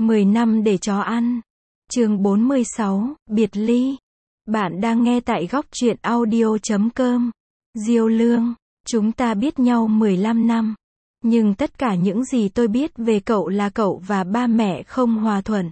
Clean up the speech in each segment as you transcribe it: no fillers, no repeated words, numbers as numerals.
10 năm để chó ăn. Chương 46, biệt ly. Bạn đang nghe tại góc truyện audio.com. Diêu Lương, chúng ta biết nhau 15 năm. Nhưng tất cả những gì tôi biết về cậu là cậu và ba mẹ không hòa thuận.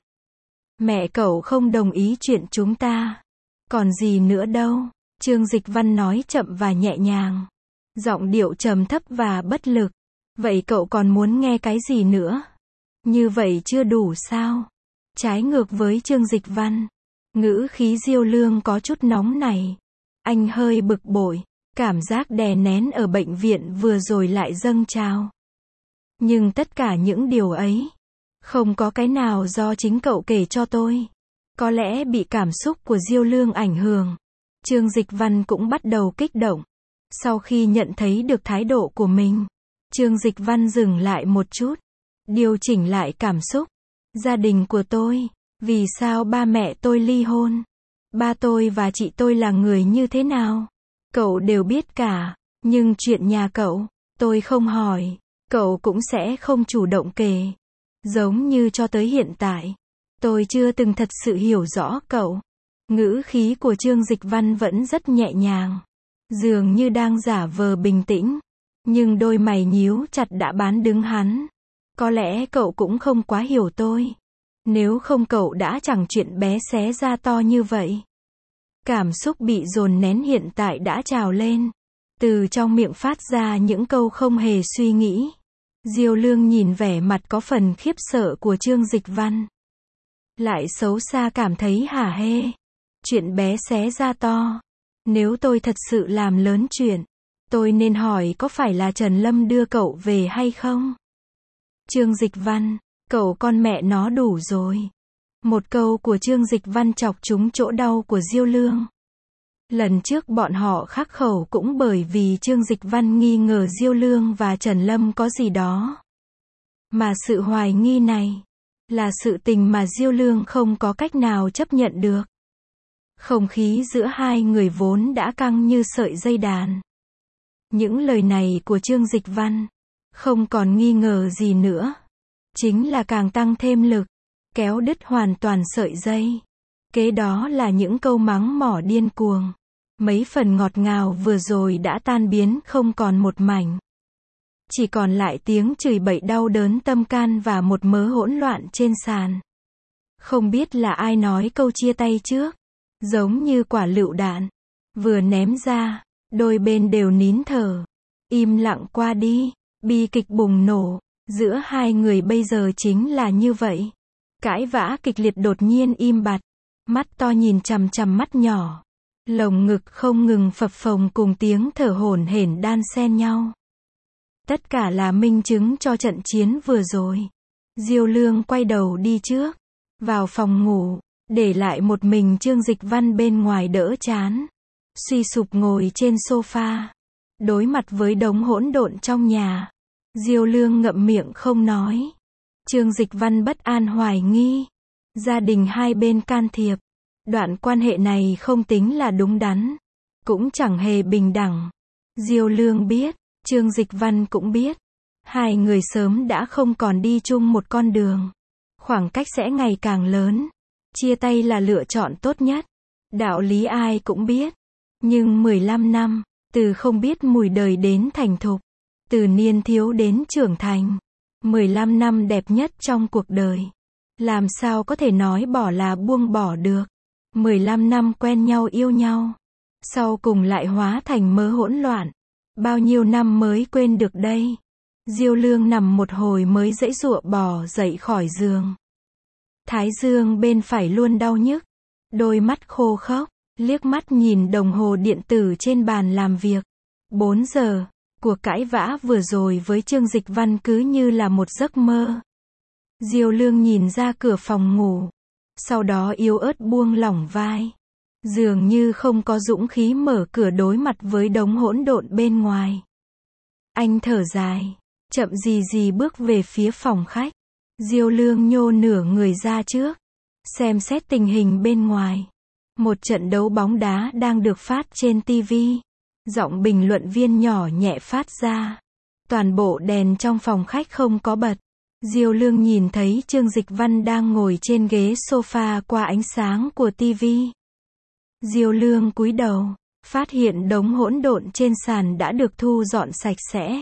Mẹ cậu không đồng ý chuyện chúng ta. Còn gì nữa đâu. Trương Dịch Văn nói chậm và nhẹ nhàng. Giọng điệu trầm thấp và bất lực. Vậy cậu còn muốn nghe cái gì nữa? Như vậy chưa đủ sao? Trái ngược với Trương Dịch Văn, ngữ khí Diêu Lương có chút nóng nảy. Anh hơi bực bội, cảm giác đè nén ở bệnh viện vừa rồi lại dâng trào. Nhưng tất cả những điều ấy, không có cái nào do chính cậu kể cho tôi. Có lẽ bị cảm xúc của Diêu Lương ảnh hưởng. Trương Dịch Văn cũng bắt đầu kích động. Sau khi nhận thấy được thái độ của mình, Trương Dịch Văn dừng lại một chút, điều chỉnh lại cảm xúc. Gia đình của tôi, vì sao ba mẹ tôi ly hôn? Ba tôi và chị tôi là người như thế nào? Cậu đều biết cả, nhưng chuyện nhà cậu, tôi không hỏi, cậu cũng sẽ không chủ động kể. Giống như cho tới hiện tại, tôi chưa từng thật sự hiểu rõ cậu. Ngữ khí của Trương Dịch Văn vẫn rất nhẹ nhàng, dường như đang giả vờ bình tĩnh, nhưng đôi mày nhíu chặt đã bán đứng hắn. Có lẽ cậu cũng không quá hiểu tôi. Nếu không cậu đã chẳng chuyện bé xé ra to như vậy. Cảm xúc bị dồn nén hiện tại đã trào lên. Từ trong miệng phát ra những câu không hề suy nghĩ. Diêu Lương nhìn vẻ mặt có phần khiếp sợ của Trương Dịch Văn. Lại xấu xa cảm thấy hả hê. Chuyện bé xé ra to. Nếu tôi thật sự làm lớn chuyện, tôi nên hỏi có phải là Trần Lâm đưa cậu về hay không? Trương Dịch Văn, cậu con mẹ nó đủ rồi. Một câu của Trương Dịch Văn chọc trúng chỗ đau của Diêu Lương. Lần trước bọn họ khắc khẩu cũng bởi vì Trương Dịch Văn nghi ngờ Diêu Lương và Trần Lâm có gì đó. Mà sự hoài nghi này, là sự tình mà Diêu Lương không có cách nào chấp nhận được. Không khí giữa hai người vốn đã căng như sợi dây đàn. Những lời này của Trương Dịch Văn, không còn nghi ngờ gì nữa. Chính là càng tăng thêm lực, kéo đứt hoàn toàn sợi dây. Kế đó là những câu mắng mỏ điên cuồng. Mấy phần ngọt ngào vừa rồi đã tan biến không còn một mảnh. Chỉ còn lại tiếng chửi bậy đau đớn tâm can và một mớ hỗn loạn trên sàn. Không biết là ai nói câu chia tay trước. Giống như quả lựu đạn. Vừa ném ra, đôi bên đều nín thở. Im lặng qua đi. Bi kịch bùng nổ. Giữa hai người bây giờ chính là như vậy. Cãi vã kịch liệt đột nhiên im bặt. Mắt to nhìn chằm chằm mắt nhỏ. Lồng ngực không ngừng phập phồng cùng tiếng thở hổn hển đan xen nhau. Tất cả là minh chứng cho trận chiến vừa rồi. Diêu Lương quay đầu đi trước. Vào phòng ngủ. Để lại một mình Trương Dịch Văn bên ngoài đỡ chán. Suy sụp ngồi trên sofa. Đối mặt với đống hỗn độn trong nhà. Diêu Lương ngậm miệng không nói. Trương Dịch Văn bất an hoài nghi. Gia đình hai bên can thiệp. Đoạn quan hệ này không tính là đúng đắn. Cũng chẳng hề bình đẳng. Diêu Lương biết. Trương Dịch Văn cũng biết. Hai người sớm đã không còn đi chung một con đường. Khoảng cách sẽ ngày càng lớn. Chia tay là lựa chọn tốt nhất. Đạo lý ai cũng biết. Nhưng 15 năm, từ không biết mùi đời đến thành thục. Từ niên thiếu đến trưởng thành. 15 năm đẹp nhất trong cuộc đời. Làm sao có thể nói bỏ là buông bỏ được. 15 năm quen nhau yêu nhau. Sau cùng lại hóa thành mớ hỗn loạn. Bao nhiêu năm mới quên được đây. Diêu Lương nằm một hồi mới giãy giụa bò dậy khỏi giường. Thái dương bên phải luôn đau nhức. Đôi mắt khô khốc. Liếc mắt nhìn đồng hồ điện tử trên bàn làm việc. 4 giờ. Cuộc cãi vã vừa rồi với Trương Dịch Văn cứ như là một giấc mơ. Diêu Lương nhìn ra cửa phòng ngủ. Sau đó yếu ớt buông lỏng vai. Dường như không có dũng khí mở cửa đối mặt với đống hỗn độn bên ngoài. Anh thở dài. Chậm gì gì bước về phía phòng khách. Diêu Lương nhô nửa người ra trước. Xem xét tình hình bên ngoài. Một trận đấu bóng đá đang được phát trên TV. Giọng bình luận viên nhỏ nhẹ phát ra. Toàn bộ đèn trong phòng khách không có bật. Diêu Lương nhìn thấy Trương Dịch Văn đang ngồi trên ghế sofa qua ánh sáng của tivi. Diêu Lương cúi đầu, phát hiện đống hỗn độn trên sàn đã được thu dọn sạch sẽ.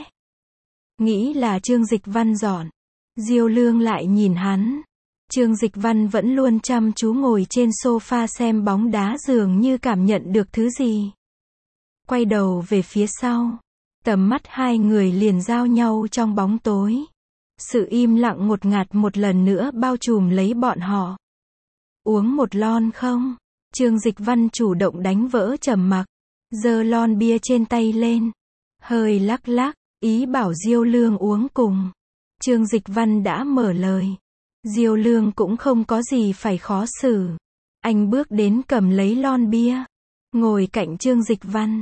Nghĩ là Trương Dịch Văn dọn. Diêu Lương lại nhìn hắn. Trương Dịch Văn vẫn luôn chăm chú ngồi trên sofa xem bóng đá, dường như cảm nhận được thứ gì. Quay đầu về phía sau. Tầm mắt hai người liền giao nhau trong bóng tối. Sự im lặng ngột ngạt một lần nữa bao trùm lấy bọn họ. Uống một lon không? Trương Dịch Văn chủ động đánh vỡ trầm mặc. Giơ lon bia trên tay lên. Hơi lắc lắc, ý bảo Diêu Lương uống cùng. Trương Dịch Văn đã mở lời. Diêu Lương cũng không có gì phải khó xử. Anh bước đến cầm lấy lon bia. Ngồi cạnh Trương Dịch Văn.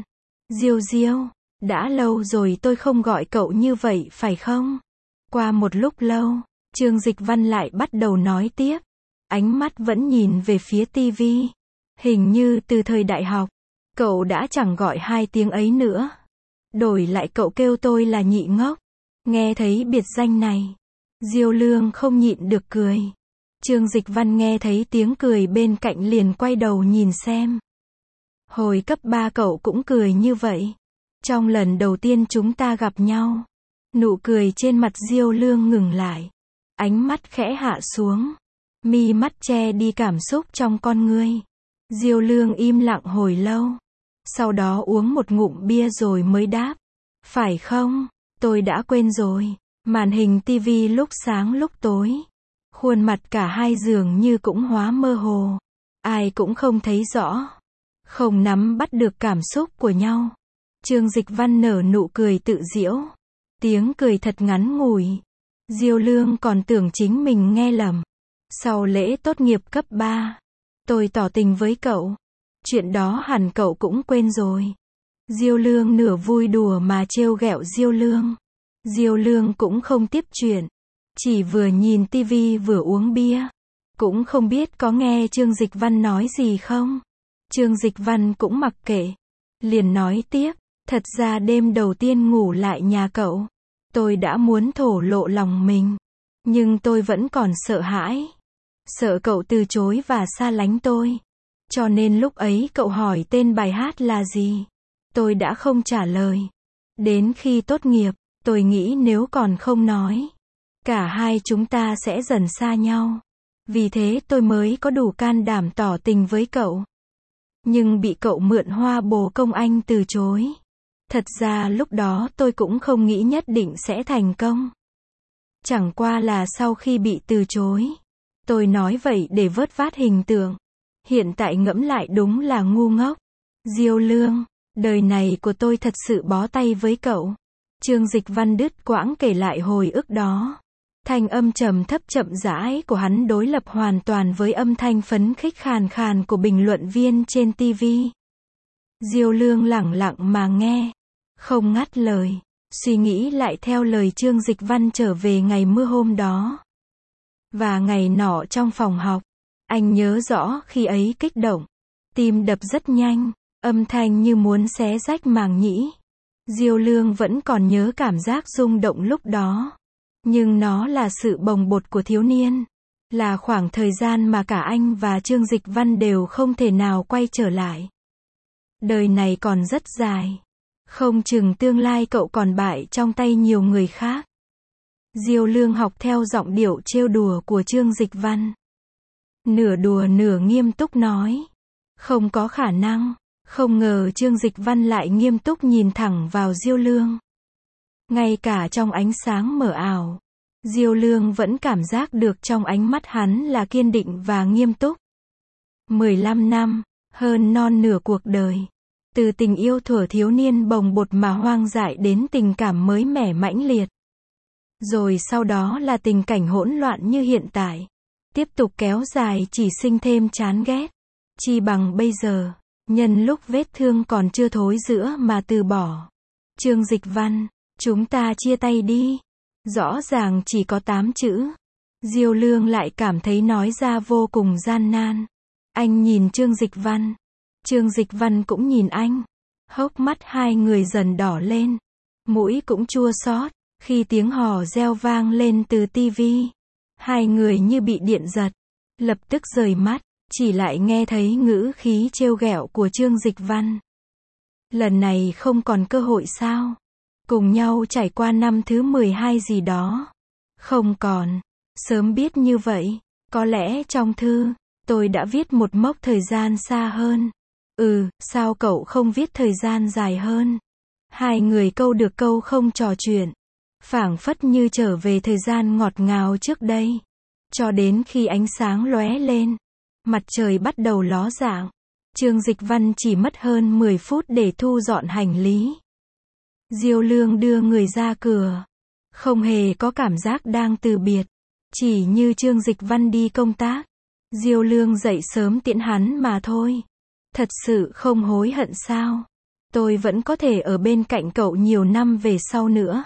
Diêu, đã lâu rồi tôi không gọi cậu như vậy phải không? Qua một lúc lâu, Trương Dịch Văn lại bắt đầu nói tiếp. Ánh mắt vẫn nhìn về phía tivi. Hình như từ thời đại học, cậu đã chẳng gọi 2 tiếng ấy nữa. Đổi lại cậu kêu tôi là nhị ngốc. Nghe thấy biệt danh này, Diêu Lương không nhịn được cười. Trương Dịch Văn nghe thấy tiếng cười bên cạnh liền quay đầu nhìn xem. Hồi cấp 3 cậu cũng cười như vậy. Trong lần đầu tiên chúng ta gặp nhau, nụ cười trên mặt Diêu Lương ngừng lại. Ánh mắt khẽ hạ xuống. Mi mắt che đi cảm xúc trong con ngươi. Diêu Lương im lặng hồi lâu. Sau đó uống một ngụm bia rồi mới đáp. Phải không? Tôi đã quên rồi. Màn hình tivi lúc sáng lúc tối. Khuôn mặt cả hai dường như cũng hóa mơ hồ. Ai cũng không thấy rõ. Không nắm bắt được cảm xúc của nhau. Trương Dịch Văn nở nụ cười tự giễu. Tiếng cười thật ngắn ngủi. Diêu Lương còn tưởng chính mình nghe lầm. Sau lễ tốt nghiệp cấp 3, tôi tỏ tình với cậu. Chuyện đó hẳn cậu cũng quên rồi. Diêu Lương nửa vui đùa mà trêu ghẹo Diêu Lương. Diêu Lương cũng không tiếp chuyện. Chỉ vừa nhìn tivi vừa uống bia. Cũng không biết có nghe Trương Dịch Văn nói gì không. Trương Dịch Văn cũng mặc kệ. Liền nói tiếp. Thật ra đêm đầu tiên ngủ lại nhà cậu, tôi đã muốn thổ lộ lòng mình. Nhưng tôi vẫn còn sợ hãi. Sợ cậu từ chối và xa lánh tôi. Cho nên lúc ấy cậu hỏi tên bài hát là gì, tôi đã không trả lời. Đến khi tốt nghiệp, tôi nghĩ nếu còn không nói, cả hai chúng ta sẽ dần xa nhau. Vì thế tôi mới có đủ can đảm tỏ tình với cậu. Nhưng bị cậu mượn hoa bồ công anh từ chối. Thật ra lúc đó tôi cũng không nghĩ nhất định sẽ thành công. Chẳng qua là sau khi bị từ chối, tôi nói vậy để vớt vát hình tượng. Hiện tại ngẫm lại đúng là ngu ngốc. Diêu Lương, đời này của tôi thật sự bó tay với cậu. Trương Dịch Văn đứt quãng kể lại hồi ức đó. Thanh âm trầm thấp chậm rãi của hắn đối lập hoàn toàn với âm thanh phấn khích khàn khàn của bình luận viên trên TV. Diêu Lương lẳng lặng mà nghe, không ngắt lời, suy nghĩ lại theo lời Trương Dịch Văn trở về ngày mưa hôm đó. Và ngày nọ trong phòng học, anh nhớ rõ khi ấy kích động, tim đập rất nhanh, âm thanh như muốn xé rách màng nhĩ. Diêu Lương vẫn còn nhớ cảm giác rung động lúc đó. Nhưng nó là sự bồng bột của thiếu niên. Là khoảng thời gian mà cả anh và Trương Dịch Văn đều không thể nào quay trở lại. Đời này còn rất dài. Không chừng tương lai cậu còn bại trong tay nhiều người khác. Diêu Lương học theo giọng điệu trêu đùa của Trương Dịch Văn. Nửa đùa nửa nghiêm túc nói. Không có khả năng. Không ngờ Trương Dịch Văn lại nghiêm túc nhìn thẳng vào Diêu Lương. Ngay cả trong ánh sáng mờ ảo, Diêu Lương vẫn cảm giác được trong ánh mắt hắn là kiên định và nghiêm túc. 15 năm, hơn non nửa cuộc đời. Từ tình yêu thuở thiếu niên bồng bột mà hoang dại đến tình cảm mới mẻ mãnh liệt. Rồi sau đó là tình cảnh hỗn loạn như hiện tại. Tiếp tục kéo dài chỉ sinh thêm chán ghét. Chi bằng bây giờ, nhân lúc vết thương còn chưa thối rữa mà từ bỏ. Trương Dịch Văn, chúng ta chia tay đi. Rõ ràng chỉ có 8 chữ. Diêu Lương lại cảm thấy nói ra vô cùng gian nan. Anh nhìn Trương Dịch Văn. Trương Dịch Văn cũng nhìn anh. Hốc mắt hai người dần đỏ lên. Mũi cũng chua xót. Khi tiếng hò reo vang lên từ tivi, hai người như bị điện giật, lập tức rời mắt, chỉ lại nghe thấy ngữ khí trêu ghẹo của Trương Dịch Văn. Lần này không còn cơ hội sao? Cùng nhau trải qua năm thứ 12 gì đó. Không còn. Sớm biết như vậy, có lẽ trong thư, tôi đã viết một mốc thời gian xa hơn. Sao cậu không viết thời gian dài hơn? Hai người câu được câu không trò chuyện. Phảng phất như trở về thời gian ngọt ngào trước đây. Cho đến khi ánh sáng lóe lên, mặt trời bắt đầu ló dạng. Trương Dịch Văn chỉ mất hơn 10 phút để thu dọn hành lý. Diêu Lương đưa người ra cửa. Không hề có cảm giác đang từ biệt. Chỉ như Trương Dịch Văn đi công tác, Diêu Lương dậy sớm tiễn hắn mà thôi. Thật sự không hối hận sao? Tôi vẫn có thể ở bên cạnh cậu nhiều năm về sau nữa.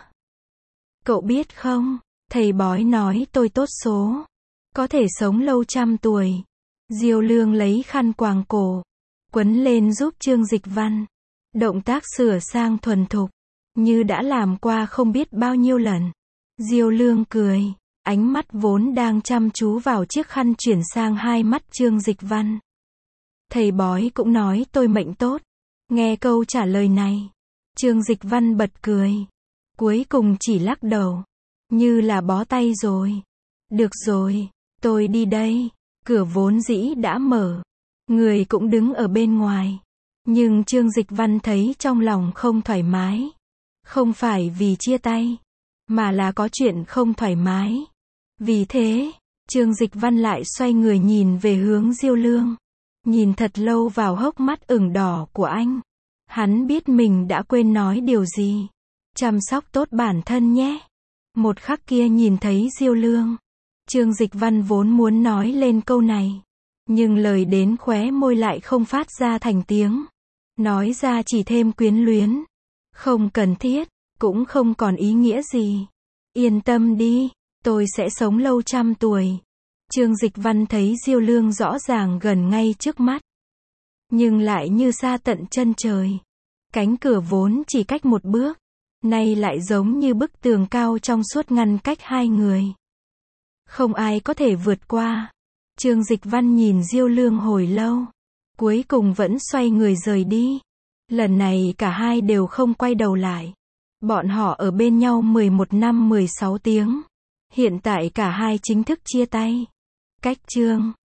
Cậu biết không, thầy bói nói tôi tốt số. Có thể sống lâu trăm tuổi. Diêu Lương lấy khăn quàng cổ, quấn lên giúp Trương Dịch Văn. Động tác sửa sang thuần thục, như đã làm qua không biết bao nhiêu lần. Diêu Lương cười, ánh mắt vốn đang chăm chú vào chiếc khăn chuyển sang hai mắt Trương Dịch Văn. Thầy bói cũng nói tôi mệnh tốt. Nghe câu trả lời này, Trương Dịch Văn bật cười. Cuối cùng chỉ lắc đầu, như là bó tay rồi. Được rồi, tôi đi đây. Cửa vốn dĩ đã mở, người cũng đứng ở bên ngoài. Nhưng Trương Dịch Văn thấy trong lòng không thoải mái. Không phải vì chia tay, mà là có chuyện không thoải mái. Vì thế, Trương Dịch Văn lại xoay người nhìn về hướng Diêu Lương. Nhìn thật lâu vào hốc mắt ửng đỏ của anh. Hắn biết mình đã quên nói điều gì. Chăm sóc tốt bản thân nhé. Một khắc kia nhìn thấy Diêu Lương, Trương Dịch Văn vốn muốn nói lên câu này. Nhưng lời đến khóe môi lại không phát ra thành tiếng. Nói ra chỉ thêm quyến luyến. Không cần thiết, cũng không còn ý nghĩa gì. Yên tâm đi, tôi sẽ sống lâu trăm tuổi. Trương Dịch Văn thấy Diêu Lương rõ ràng gần ngay trước mắt, nhưng lại như xa tận chân trời. Cánh cửa vốn chỉ cách một bước, nay lại giống như bức tường cao trong suốt ngăn cách hai người. Không ai có thể vượt qua. Trương Dịch Văn nhìn Diêu Lương hồi lâu, cuối cùng vẫn xoay người rời đi. Lần này cả hai đều không quay đầu lại. Bọn họ ở bên nhau 11 năm 16 tiếng. Hiện tại cả hai chính thức chia tay. Cách chương